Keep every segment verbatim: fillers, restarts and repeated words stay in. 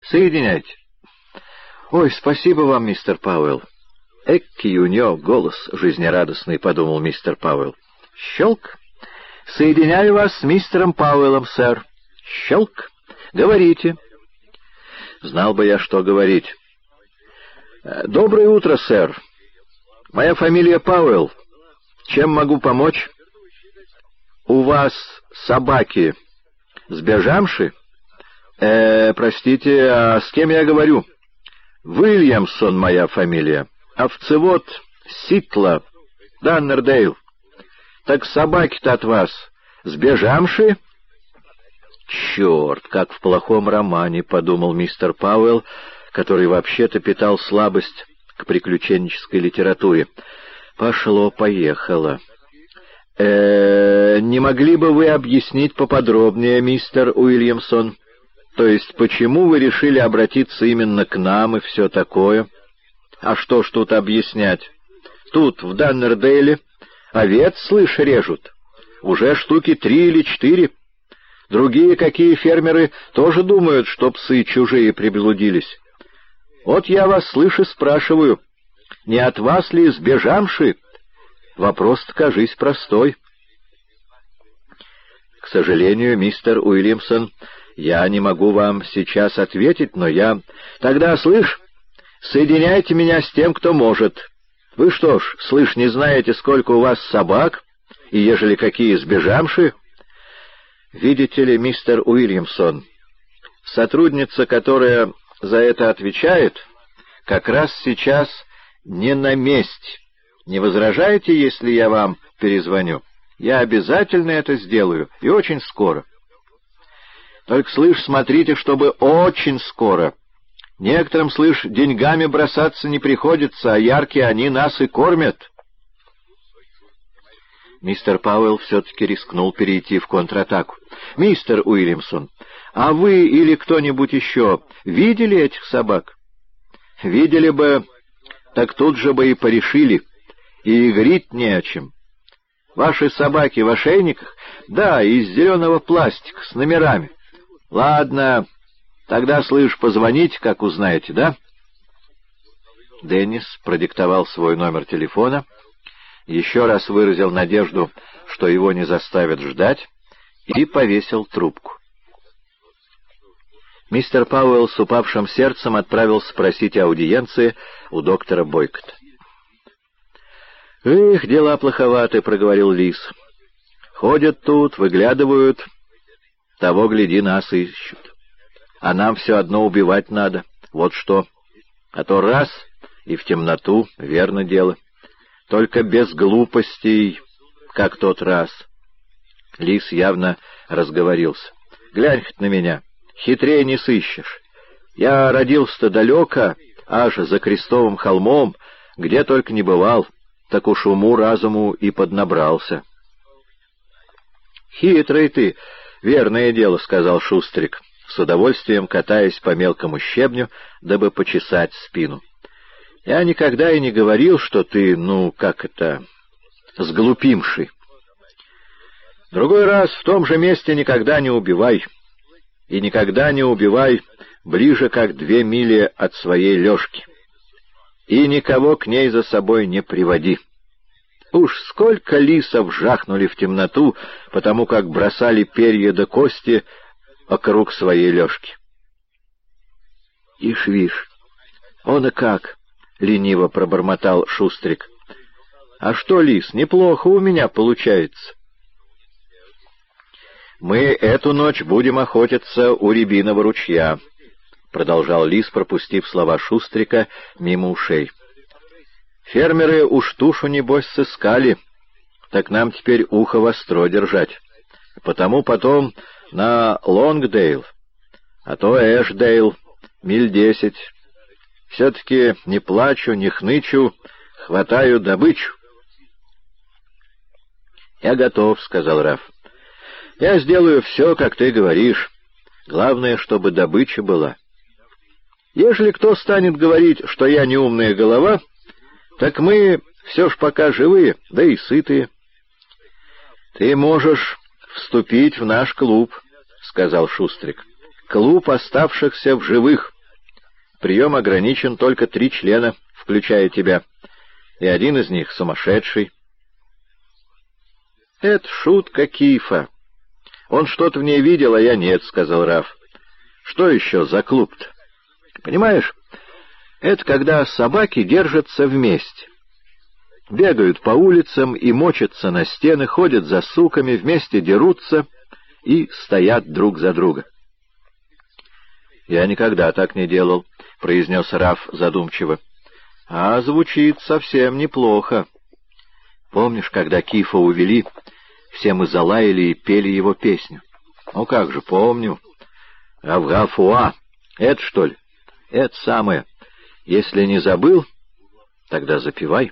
Соединяйте. Ой, спасибо вам, мистер Пауэлл. Эккий у него голос жизнерадостный, — подумал мистер Пауэлл. Щелк. Соединяю вас с мистером Пауэллом, сэр. Щелк. Говорите. Знал бы я, что говорить. Доброе утро, сэр. Моя фамилия Пауэлл. Чем могу помочь? У вас собаки сбежавши? Э, простите, а с кем я говорю? Уильямсон моя фамилия. Овцевод Ситла, Даннердейл. Так собаки-то от вас сбежавши? Черт, как в плохом романе, — подумал мистер Пауэлл, который вообще-то питал слабость к приключенческой литературе. Пошло-поехало. Э, не могли бы вы объяснить поподробнее, мистер Уильямсон? То есть, почему вы решили обратиться именно к нам и все такое? А что ж тут объяснять? Тут, в Даннердейле, овец, слышь, режут. Уже штуки три или четыре. Другие какие фермеры тоже думают, что псы чужие приблудились. Вот я вас, слышу, спрашиваю, не от вас ли сбежавши? Вопрос-то, кажись, простой. К сожалению, мистер Уильямсон, я не могу вам сейчас ответить, но я... Тогда, слышь, соединяйте меня с тем, кто может. Вы что ж, слышь, не знаете, сколько у вас собак, и ежели какие сбежавши? Видите ли, мистер Уильямсон, сотрудница, которая за это отвечает, как раз сейчас не на месте. Не возражаете, если я вам перезвоню? Я обязательно это сделаю, и очень скоро. Только, слышь, смотрите, чтобы очень скоро. Некоторым, слышь, деньгами бросаться не приходится, а яркие они нас и кормят. Мистер Пауэлл все-таки рискнул перейти в контратаку. «Мистер Уильямсон, а вы или кто-нибудь еще видели этих собак? Видели бы, так тут же бы и порешили, и игрить не о чем. Ваши собаки в ошейниках? Да, из зеленого пластика, с номерами. Ладно, тогда, слышь, позвоните, как узнаете, да?» Деннис продиктовал свой номер телефона, еще раз выразил надежду, что его не заставят ждать, и повесил трубку. Мистер Пауэлл с упавшим сердцем отправился просить аудиенции у доктора Бойкота. «Эх, дела плоховаты», — проговорил Лис. «Ходят тут, выглядывают, того, гляди, нас ищут. А нам все одно убивать надо, вот что. А то раз и в темноту, верно дело. Только без глупостей, как тот раз». Лис явно разговорился. «Глянь хоть на меня, хитрее не сыщешь. Я родился-то далеко, аж за Крестовым холмом, где только не бывал, так уж уму-разуму и поднабрался». «Хитрый ты, верное дело», — сказал Шустрик, с удовольствием катаясь по мелкому щебню, дабы почесать спину. «Я никогда и не говорил, что ты, ну, как это, сглупимший. Другой раз в том же месте никогда не убивай. И никогда не убивай ближе, как две мили от своей лёжки. И никого к ней за собой не приводи. Уж сколько лисов жахнули в темноту, потому как бросали перья да кости округ своей лёжки». «Ишь, вишь, он и как!» — лениво пробормотал Шустрик. «А что, Лис, неплохо у меня получается». «Мы эту ночь будем охотиться у Рябиного ручья», — продолжал Лис, пропустив слова Шустрика мимо ушей. «Фермеры уж тушу, небось, сыскали, так нам теперь ухо востро держать. Потому потом на Лонгдейл, а то Эшдейл, миль десять. Все-таки не плачу, не хнычу, хватаю добычу». «Я готов», — сказал Раф. «Я сделаю все, как ты говоришь. Главное, чтобы добыча была. Ежели кто станет говорить, что я неумная голова, так мы все ж пока живые, да и сытые». «Ты можешь вступить в наш клуб», — сказал Шустрик. «Клуб оставшихся в живых. прием ограничен только три члена, включая тебя, и один из них сумасшедший. Это шутка Кифа. Он что-то в ней видел, а я нет, — сказал Раф. Что еще за клуб-то? Понимаешь, это когда собаки держатся вместе. Бегают по улицам и мочатся на стены, ходят за суками, вместе дерутся и стоят друг за друга. «Я никогда так не делал», — произнес Раф задумчиво. «А звучит совсем неплохо. Помнишь, когда Кифа увели, все мы залаяли и пели его песню?» «Ну как же, помню. Гав-гав-уа. Это, что ли?» «Это самое. Если не забыл, тогда запевай».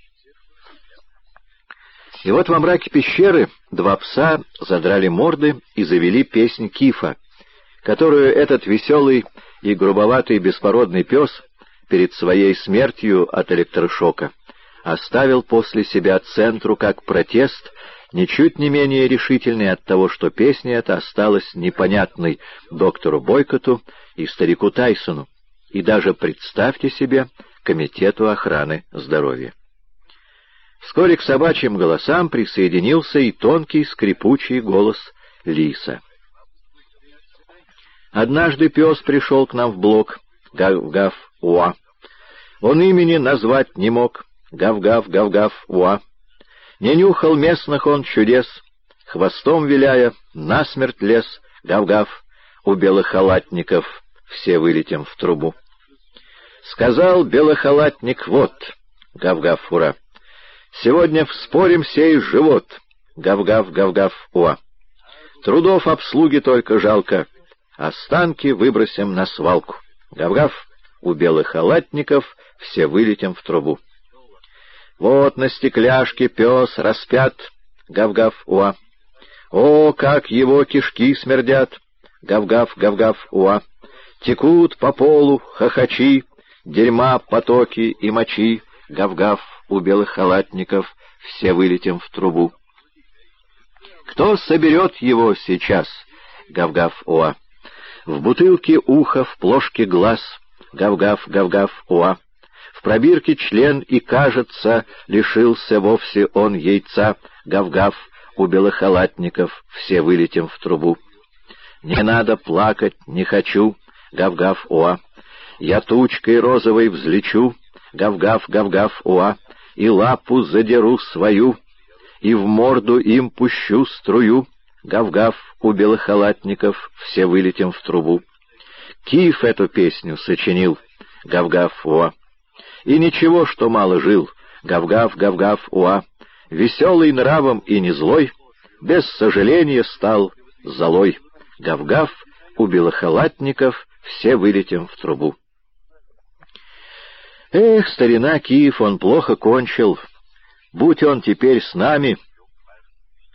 И вот во мраке пещеры два пса задрали морды и завели песнь Кифа, которую этот веселый и грубоватый беспородный пес перед своей смертью от электрошока оставил после себя центру как протест, ничуть не менее решительный от того, что песня эта осталась непонятной доктору Бойкоту и старику Тайсону, и даже, представьте себе, Комитету охраны здоровья. Вскоре к собачьим голосам присоединился и тонкий скрипучий голос лиса. Однажды пес пришел к нам в блок, гав-гав-уа. Он имени назвать не мог, гав-гав-гав-гав-уа. Не нюхал местных он чудес, хвостом виляя, насмерть лез, гав-гав, у белохалатников все вылетим в трубу. Сказал белохалатник вот, гав-гав-ура, сегодня вспорим сей живот, гав-гав-гав-гав-уа. Трудов обслуги только жалко, останки выбросим на свалку, гав-гав, у белохалатников все вылетим в трубу. Вот на стекляшке пес распят, гав-гав-уа. О, как его кишки смердят, гав-гав-гав-гав-уа. Текут по полу хохочи, дерьма потоки и мочи, гав-гав, у белых халатников все вылетим в трубу. Кто соберет его сейчас, гав-гав-уа? В бутылке ухо, в плошке глаз, гав-гав-гав-гав-уа. В пробирке член, и, кажется, лишился вовсе он яйца, гав-гав, у белохалатников все вылетим в трубу. Не надо плакать, не хочу, гав-гав-уа. Я тучкой розовой взлечу, гав-гав-гав-гав-уа, и лапу задеру свою, и в морду им пущу струю, гав-гав, у белохалатников все вылетим в трубу. Киф эту песню сочинил, гав-гав-уа. И ничего, что мало жил, гав-гав-гав-гав-уа, веселый нравом и не злой, без сожаления стал золой, гав-гав, у белохалатников все вылетим в трубу. Эх, старина Киф, он плохо кончил. Будь он теперь с нами,